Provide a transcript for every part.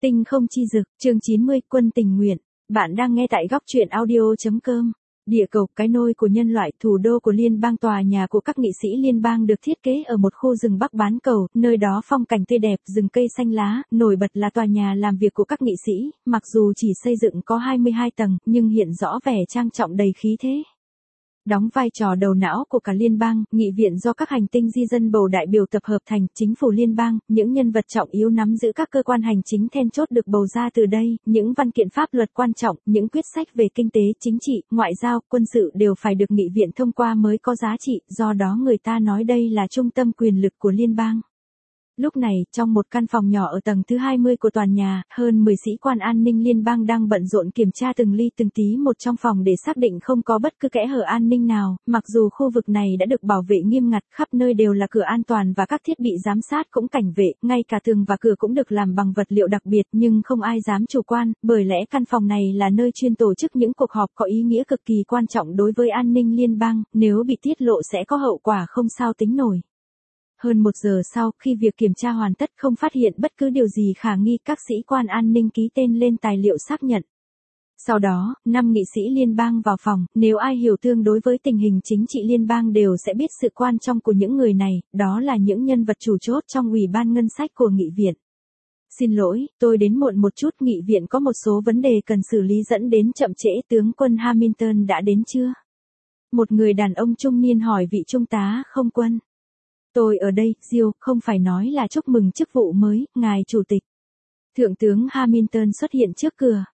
Tinh không chi dực, chương 90, quân tình nguyện. Bạn đang nghe tại góc truyện audio.com. Địa cầu, cái nôi của nhân loại, thủ đô của liên bang, tòa nhà của các nghị sĩ liên bang được thiết kế ở một khu rừng Bắc bán cầu, nơi đó phong cảnh tươi đẹp, rừng cây xanh lá, nổi bật là tòa nhà làm việc của các nghị sĩ, mặc dù chỉ xây dựng có 22 tầng, nhưng hiện rõ vẻ trang trọng đầy khí thế. Đóng vai trò đầu não của cả liên bang, nghị viện do các hành tinh di dân bầu đại biểu tập hợp thành, chính phủ liên bang, những nhân vật trọng yếu nắm giữ các cơ quan hành chính then chốt được bầu ra từ đây, những văn kiện pháp luật quan trọng, những quyết sách về kinh tế, chính trị, ngoại giao, quân sự đều phải được nghị viện thông qua mới có giá trị, do đó người ta nói đây là trung tâm quyền lực của liên bang. Lúc này, trong một căn phòng nhỏ ở tầng thứ 20 của tòa nhà, hơn 10 sĩ quan an ninh liên bang đang bận rộn kiểm tra từng ly từng tí một trong phòng để xác định không có bất cứ kẽ hở an ninh nào, mặc dù khu vực này đã được bảo vệ nghiêm ngặt, khắp nơi đều là cửa an toàn và các thiết bị giám sát cũng cảnh vệ, ngay cả tường và cửa cũng được làm bằng vật liệu đặc biệt, nhưng không ai dám chủ quan, bởi lẽ căn phòng này là nơi chuyên tổ chức những cuộc họp có ý nghĩa cực kỳ quan trọng đối với an ninh liên bang, nếu bị tiết lộ sẽ có hậu quả không sao tính nổi. Hơn 1 giờ sau, khi việc kiểm tra hoàn tất không phát hiện bất cứ điều gì khả nghi, các sĩ quan an ninh ký tên lên tài liệu xác nhận. Sau đó, 5 nghị sĩ liên bang vào phòng, nếu ai hiểu tương đối với tình hình chính trị liên bang đều sẽ biết sự quan trọng của những người này, đó là những nhân vật chủ chốt trong Ủy ban Ngân sách của nghị viện. Xin lỗi, tôi đến muộn một chút, nghị viện có một số vấn đề cần xử lý dẫn đến chậm trễ, tướng quân Hamilton đã đến chưa? Một người đàn ông trung niên hỏi vị trung tá không quân. Tôi ở đây, Jill, không phải nói là chúc mừng chức vụ mới, ngài chủ tịch. Thượng tướng Hamilton xuất hiện trước cửa.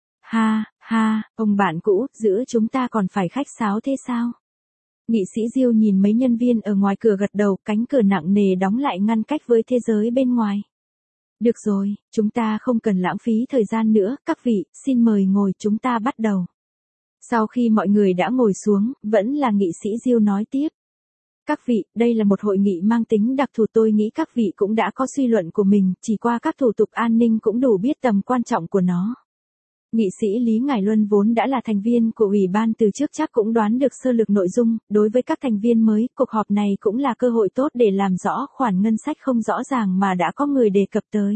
Ha, ông bạn cũ, giữa chúng ta còn phải khách sáo thế sao? Nghị sĩ Jill nhìn mấy nhân viên ở ngoài cửa gật đầu, cánh cửa nặng nề đóng lại ngăn cách với thế giới bên ngoài. Được rồi, chúng ta không cần lãng phí thời gian nữa, các vị, xin mời ngồi, chúng ta bắt đầu. Sau khi mọi người đã ngồi xuống, vẫn là nghị sĩ Jill nói tiếp. Các vị, đây là một hội nghị mang tính đặc thù, tôi nghĩ các vị cũng đã có suy luận của mình, chỉ qua các thủ tục an ninh cũng đủ biết tầm quan trọng của nó. Nghị sĩ Lý Ngải Luân vốn đã là thành viên của ủy ban từ trước chắc cũng đoán được sơ lược nội dung, đối với các thành viên mới, cuộc họp này cũng là cơ hội tốt để làm rõ khoản ngân sách không rõ ràng mà đã có người đề cập tới.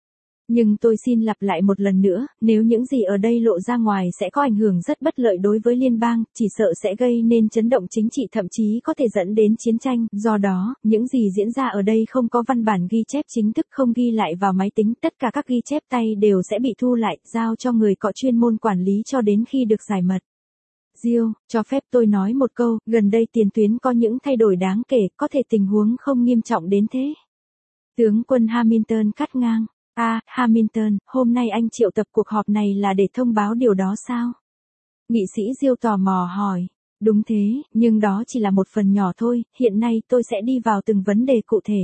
Nhưng tôi xin lặp lại một lần nữa, nếu những gì ở đây lộ ra ngoài sẽ có ảnh hưởng rất bất lợi đối với liên bang, chỉ sợ sẽ gây nên chấn động chính trị, thậm chí có thể dẫn đến chiến tranh, do đó, những gì diễn ra ở đây không có văn bản ghi chép chính thức, không ghi lại vào máy tính, tất cả các ghi chép tay đều sẽ bị thu lại, giao cho người có chuyên môn quản lý cho đến khi được giải mật. Jill, cho phép tôi nói một câu, gần đây tiền tuyến có những thay đổi đáng kể, có thể tình huống không nghiêm trọng đến thế. Tướng quân Hamilton cắt ngang. Hamilton, hôm nay anh triệu tập cuộc họp này là để thông báo điều đó sao? Nghị sĩ Jill tò mò hỏi. Đúng thế, nhưng đó chỉ là một phần nhỏ thôi, hiện nay tôi sẽ đi vào từng vấn đề cụ thể.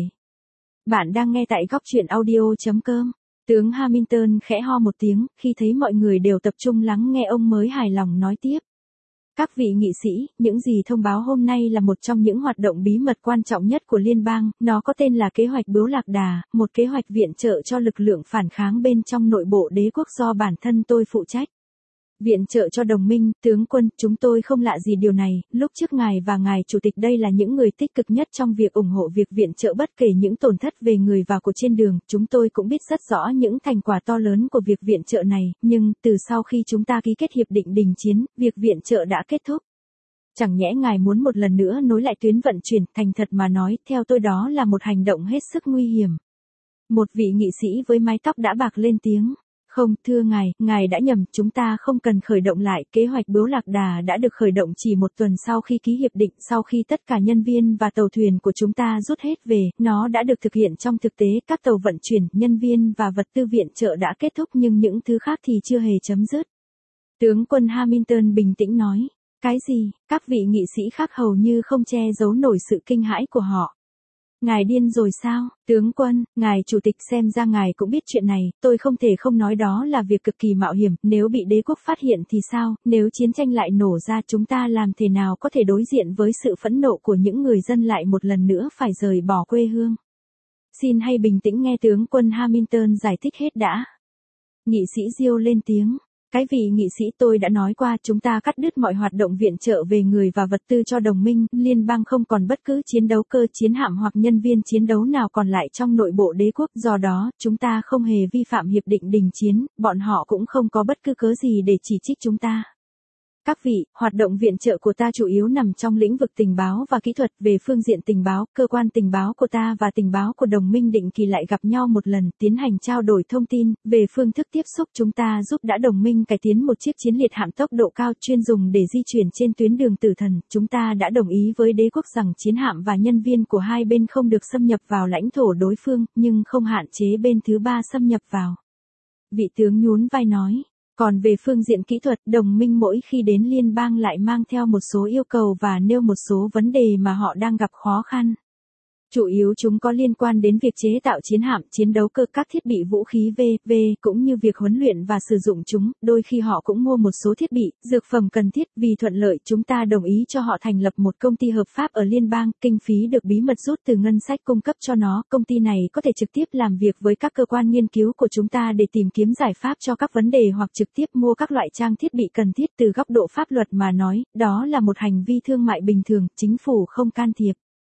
Bạn đang nghe tại góc truyện audio.com. Tướng Hamilton khẽ ho một tiếng, khi thấy mọi người đều tập trung lắng nghe ông mới hài lòng nói tiếp. Các vị nghị sĩ, những gì thông báo hôm nay là một trong những hoạt động bí mật quan trọng nhất của liên bang, nó có tên là kế hoạch Bướu Lạc Đà, một kế hoạch viện trợ cho lực lượng phản kháng bên trong nội bộ đế quốc do bản thân tôi phụ trách. Viện trợ cho đồng minh, tướng quân, chúng tôi không lạ gì điều này, lúc trước ngài và ngài chủ tịch đây là những người tích cực nhất trong việc ủng hộ việc viện trợ bất kể những tổn thất về người và của trên đường, chúng tôi cũng biết rất rõ những thành quả to lớn của việc viện trợ này, nhưng, từ sau khi chúng ta ký kết hiệp định đình chiến, việc viện trợ đã kết thúc. Chẳng nhẽ ngài muốn một lần nữa nối lại tuyến vận chuyển, thành thật mà nói, theo tôi đó là một hành động hết sức nguy hiểm. Một vị nghị sĩ với mái tóc đã bạc lên tiếng. Không, thưa ngài đã nhầm, chúng ta không cần khởi động lại, kế hoạch Bướu Lạc Đà đã được khởi động chỉ 1 tuần sau khi ký hiệp định, sau khi tất cả nhân viên và tàu thuyền của chúng ta rút hết về, nó đã được thực hiện trong thực tế, các tàu vận chuyển, nhân viên và vật tư viện trợ đã kết thúc nhưng những thứ khác thì chưa hề chấm dứt. Tướng quân Hamilton bình tĩnh nói, cái gì, các vị nghị sĩ khác hầu như không che giấu nổi sự kinh hãi của họ. Ngài điên rồi sao, tướng quân, ngài chủ tịch xem ra ngài cũng biết chuyện này, tôi không thể không nói đó là việc cực kỳ mạo hiểm, nếu bị đế quốc phát hiện thì sao, nếu chiến tranh lại nổ ra chúng ta làm thế nào có thể đối diện với sự phẫn nộ của những người dân lại một lần nữa phải rời bỏ quê hương. Xin hãy bình tĩnh nghe tướng quân Hamilton giải thích hết đã. Nghị sĩ Jill lên tiếng. Cái vị nghị sĩ tôi đã nói qua chúng ta cắt đứt mọi hoạt động viện trợ về người và vật tư cho đồng minh, liên bang không còn bất cứ chiến đấu cơ chiến hạm hoặc nhân viên chiến đấu nào còn lại trong nội bộ đế quốc, do đó, chúng ta không hề vi phạm hiệp định đình chiến, bọn họ cũng không có bất cứ cớ gì để chỉ trích chúng ta. Các vị, hoạt động viện trợ của ta chủ yếu nằm trong lĩnh vực tình báo và kỹ thuật. Về phương diện tình báo, cơ quan tình báo của ta và tình báo của đồng minh định kỳ lại gặp nhau một lần, tiến hành trao đổi thông tin. Về phương thức tiếp xúc, chúng ta giúp đã đồng minh cải tiến một chiếc chiến liệt hạm tốc độ cao chuyên dùng để di chuyển trên tuyến đường tử thần. Chúng ta đã đồng ý với đế quốc rằng chiến hạm và nhân viên của hai bên không được xâm nhập vào lãnh thổ đối phương, nhưng không hạn chế bên thứ ba xâm nhập vào. Vị tướng nhún vai nói. Còn về phương diện kỹ thuật, đồng minh mỗi khi đến liên bang lại mang theo một số yêu cầu và nêu một số vấn đề mà họ đang gặp khó khăn. Chủ yếu chúng có liên quan đến việc chế tạo chiến hạm, chiến đấu cơ, các thiết bị vũ khí v.v. cũng như việc huấn luyện và sử dụng chúng. Đôi khi họ cũng mua một số thiết bị, dược phẩm cần thiết. Vì thuận lợi, chúng ta đồng ý cho họ thành lập một công ty hợp pháp ở liên bang, kinh phí được bí mật rút từ ngân sách cung cấp cho nó. Công ty này có thể trực tiếp làm việc với các cơ quan nghiên cứu của chúng ta để tìm kiếm giải pháp cho các vấn đề hoặc trực tiếp mua các loại trang thiết bị cần thiết. Từ góc độ pháp luật mà nói, đó là một hành vi thương mại bình thường, chính phủ không can thiệp.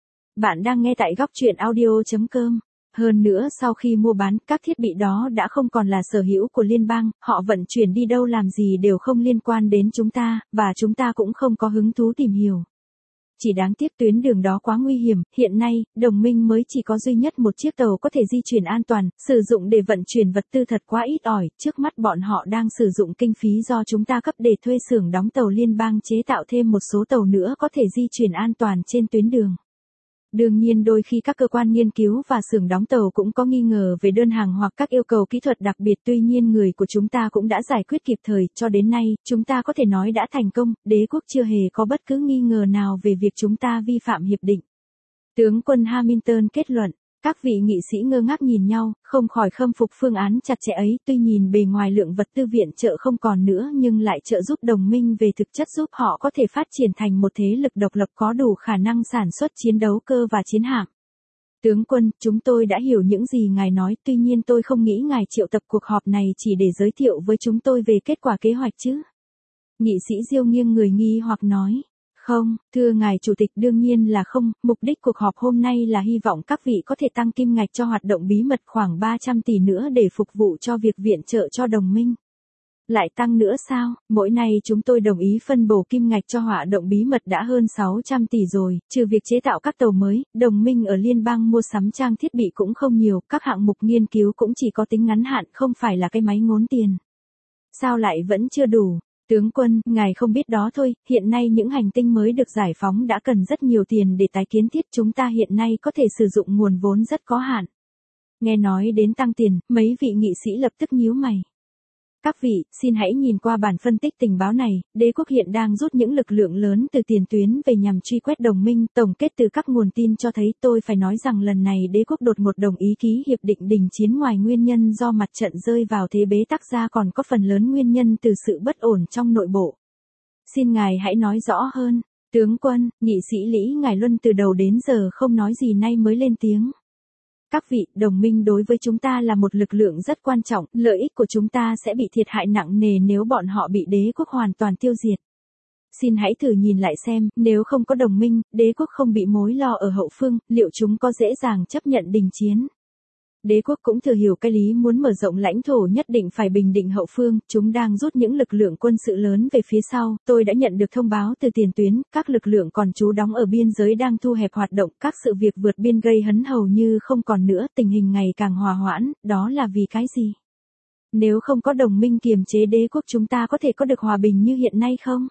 Bạn đang nghe tại góc truyện audio.com. Hơn nữa sau khi mua bán, các thiết bị đó đã không còn là sở hữu của liên bang, họ vận chuyển đi đâu làm gì đều không liên quan đến chúng ta, và chúng ta cũng không có hứng thú tìm hiểu. Chỉ đáng tiếc tuyến đường đó quá nguy hiểm, hiện nay, đồng minh mới chỉ có duy nhất một chiếc tàu có thể di chuyển an toàn, sử dụng để vận chuyển vật tư thật quá ít ỏi, trước mắt bọn họ đang sử dụng kinh phí do chúng ta cấp để thuê xưởng đóng tàu liên bang chế tạo thêm một số tàu nữa có thể di chuyển an toàn trên tuyến đường. Đương nhiên đôi khi các cơ quan nghiên cứu và xưởng đóng tàu cũng có nghi ngờ về đơn hàng hoặc các yêu cầu kỹ thuật đặc biệt, tuy nhiên người của chúng ta cũng đã giải quyết kịp thời, cho đến nay, chúng ta có thể nói đã thành công, đế quốc chưa hề có bất cứ nghi ngờ nào về việc chúng ta vi phạm hiệp định. Tướng quân Hamilton kết luận. Các vị nghị sĩ ngơ ngác nhìn nhau, không khỏi khâm phục phương án chặt chẽ ấy, tuy nhìn bề ngoài lượng vật tư viện trợ không còn nữa nhưng lại trợ giúp đồng minh về thực chất giúp họ có thể phát triển thành một thế lực độc lập có đủ khả năng sản xuất chiến đấu cơ và chiến hạm. Tướng quân, chúng tôi đã hiểu những gì ngài nói, tuy nhiên tôi không nghĩ ngài triệu tập cuộc họp này chỉ để giới thiệu với chúng tôi về kết quả kế hoạch chứ. Nghị sĩ Diêu nghiêng người nghi hoặc nói. Không, thưa ngài chủ tịch, đương nhiên là không, mục đích cuộc họp hôm nay là hy vọng các vị có thể tăng kim ngạch cho hoạt động bí mật khoảng 300 tỷ nữa để phục vụ cho việc viện trợ cho đồng minh. Lại tăng nữa sao? Mỗi ngày chúng tôi đồng ý phân bổ kim ngạch cho hoạt động bí mật đã hơn 600 tỷ rồi, trừ việc chế tạo các tàu mới, đồng minh ở liên bang mua sắm trang thiết bị cũng không nhiều, các hạng mục nghiên cứu cũng chỉ có tính ngắn hạn, không phải là cái máy ngốn tiền. Sao lại vẫn chưa đủ? Tướng quân, ngài không biết đó thôi, hiện nay những hành tinh mới được giải phóng đã cần rất nhiều tiền để tái kiến thiết, chúng ta hiện nay có thể sử dụng nguồn vốn rất có hạn. Nghe nói đến tăng tiền, mấy vị nghị sĩ lập tức nhíu mày. Các vị, xin hãy nhìn qua bản phân tích tình báo này, đế quốc hiện đang rút những lực lượng lớn từ tiền tuyến về nhằm truy quét đồng minh, tổng kết từ các nguồn tin cho thấy tôi phải nói rằng lần này đế quốc đột ngột đồng ý ký hiệp định đình chiến ngoài nguyên nhân do mặt trận rơi vào thế bế tắc ra còn có phần lớn nguyên nhân từ sự bất ổn trong nội bộ. Xin ngài hãy nói rõ hơn, tướng quân, nghị sĩ Lý Ngải Luân từ đầu đến giờ không nói gì nay mới lên tiếng. Các vị, đồng minh đối với chúng ta là một lực lượng rất quan trọng, lợi ích của chúng ta sẽ bị thiệt hại nặng nề nếu bọn họ bị đế quốc hoàn toàn tiêu diệt. Xin hãy thử nhìn lại xem, nếu không có đồng minh, đế quốc không bị mối lo ở hậu phương, liệu chúng có dễ dàng chấp nhận đình chiến? Đế quốc cũng thừa hiểu cái lý muốn mở rộng lãnh thổ nhất định phải bình định hậu phương, chúng đang rút những lực lượng quân sự lớn về phía sau, tôi đã nhận được thông báo từ tiền tuyến, các lực lượng còn trú đóng ở biên giới đang thu hẹp hoạt động, các sự việc vượt biên gây hấn hầu như không còn nữa, tình hình ngày càng hòa hoãn, đó là vì cái gì? Nếu không có đồng minh kiềm chế đế quốc chúng ta có thể có được hòa bình như hiện nay không?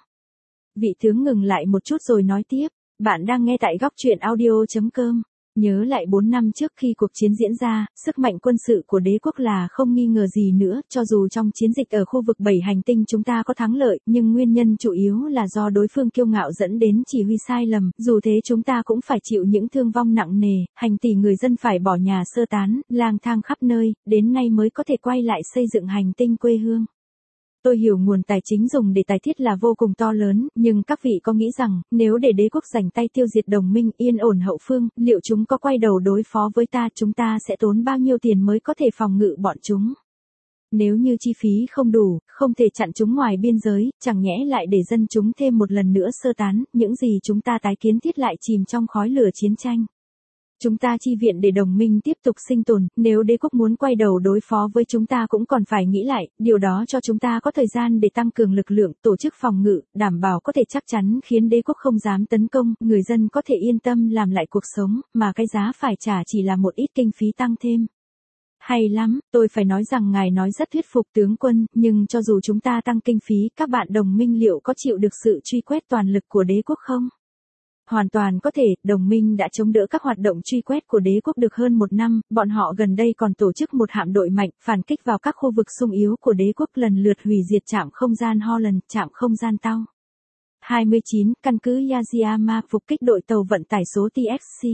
Vị tướng ngừng lại một chút rồi nói tiếp, bạn đang nghe tại góc truyện audio.com. Nhớ lại 4 năm trước khi cuộc chiến diễn ra, sức mạnh quân sự của đế quốc là không nghi ngờ gì nữa, cho dù trong chiến dịch ở khu vực 7 hành tinh chúng ta có thắng lợi, nhưng nguyên nhân chủ yếu là do đối phương kiêu ngạo dẫn đến chỉ huy sai lầm, dù thế chúng ta cũng phải chịu những thương vong nặng nề, hàng tỷ người dân phải bỏ nhà sơ tán, lang thang khắp nơi, đến nay mới có thể quay lại xây dựng hành tinh quê hương. Tôi hiểu nguồn tài chính dùng để tái thiết là vô cùng to lớn, nhưng các vị có nghĩ rằng, nếu để đế quốc rảnh tay tiêu diệt đồng minh yên ổn hậu phương, liệu chúng có quay đầu đối phó với ta, chúng ta sẽ tốn bao nhiêu tiền mới có thể phòng ngự bọn chúng? Nếu như chi phí không đủ, không thể chặn chúng ngoài biên giới, chẳng nhẽ lại để dân chúng thêm một lần nữa sơ tán, những gì chúng ta tái kiến thiết lại chìm trong khói lửa chiến tranh. Chúng ta chi viện để đồng minh tiếp tục sinh tồn, nếu đế quốc muốn quay đầu đối phó với chúng ta cũng còn phải nghĩ lại, điều đó cho chúng ta có thời gian để tăng cường lực lượng, tổ chức phòng ngự, đảm bảo có thể chắc chắn khiến đế quốc không dám tấn công, người dân có thể yên tâm làm lại cuộc sống, mà cái giá phải trả chỉ là một ít kinh phí tăng thêm. Hay lắm, tôi phải nói rằng ngài nói rất thuyết phục tướng quân, nhưng cho dù chúng ta tăng kinh phí, các bạn đồng minh liệu có chịu được sự truy quét toàn lực của đế quốc không? Hoàn toàn có thể, đồng minh đã chống đỡ các hoạt động truy quét của đế quốc được hơn một năm, bọn họ gần đây còn tổ chức một hạm đội mạnh, phản kích vào các khu vực xung yếu của đế quốc lần lượt hủy diệt trạm không gian Holland, trạm không gian Tau. 29, căn cứ Yazayama phục kích đội tàu vận tải số TXC.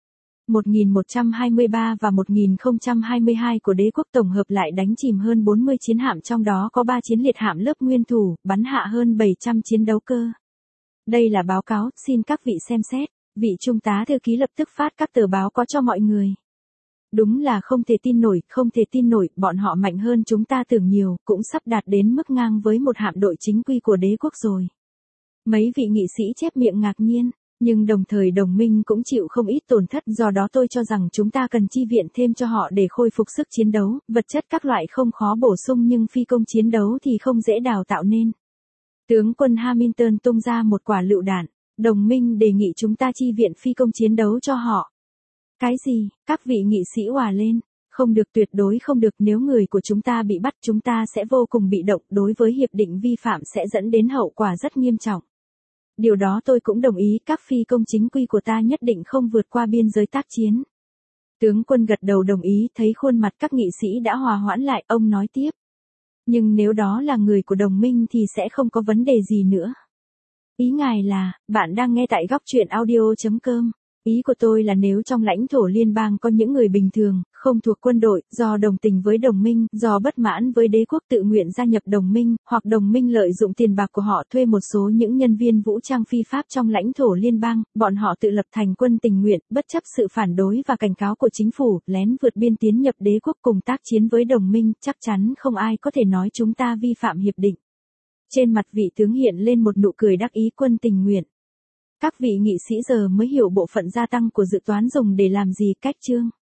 1123 và 1022 của đế quốc tổng hợp lại đánh chìm hơn 40 chiến hạm, trong đó có 3 chiến liệt hạm lớp nguyên thủ, bắn hạ hơn 700 chiến đấu cơ. Đây là báo cáo, xin các vị xem xét. Vị trung tá thư ký lập tức phát các tờ báo có cho mọi người. Đúng là không thể tin nổi, bọn họ mạnh hơn chúng ta tưởng nhiều, cũng sắp đạt đến mức ngang với một hạm đội chính quy của đế quốc rồi. Mấy vị nghị sĩ chép miệng ngạc nhiên, nhưng đồng thời đồng minh cũng chịu không ít tổn thất, do đó tôi cho rằng chúng ta cần chi viện thêm cho họ để khôi phục sức chiến đấu, vật chất các loại không khó bổ sung nhưng phi công chiến đấu thì không dễ đào tạo nên. Tướng quân Hamilton tung ra một quả lựu đạn, đồng minh đề nghị chúng ta chi viện phi công chiến đấu cho họ. Cái gì? Các vị nghị sĩ òa lên. Không được, tuyệt đối không được, nếu người của chúng ta bị bắt chúng ta sẽ vô cùng bị động, đối với hiệp định vi phạm sẽ dẫn đến hậu quả rất nghiêm trọng. Điều đó tôi cũng đồng ý, các phi công chính quy của ta nhất định không vượt qua biên giới tác chiến. Tướng quân gật đầu đồng ý, thấy khuôn mặt các nghị sĩ đã hòa hoãn lại, ông nói tiếp. Nhưng nếu đó là người của đồng minh thì sẽ không có vấn đề gì nữa. Ý ngài là, bạn đang nghe tại góc truyện audio.com. Ý của tôi là nếu trong lãnh thổ liên bang có những người bình thường, không thuộc quân đội, do đồng tình với đồng minh, do bất mãn với đế quốc tự nguyện gia nhập đồng minh, hoặc đồng minh lợi dụng tiền bạc của họ thuê một số những nhân viên vũ trang phi pháp trong lãnh thổ liên bang, bọn họ tự lập thành quân tình nguyện, bất chấp sự phản đối và cảnh cáo của chính phủ, lén vượt biên tiến nhập đế quốc cùng tác chiến với đồng minh, chắc chắn không ai có thể nói chúng ta vi phạm hiệp định. Trên mặt vị tướng hiện lên một nụ cười đắc ý, quân tình nguyện. Các vị nghị sĩ giờ mới hiểu bộ phận gia tăng của dự toán dùng để làm gì, cách chương.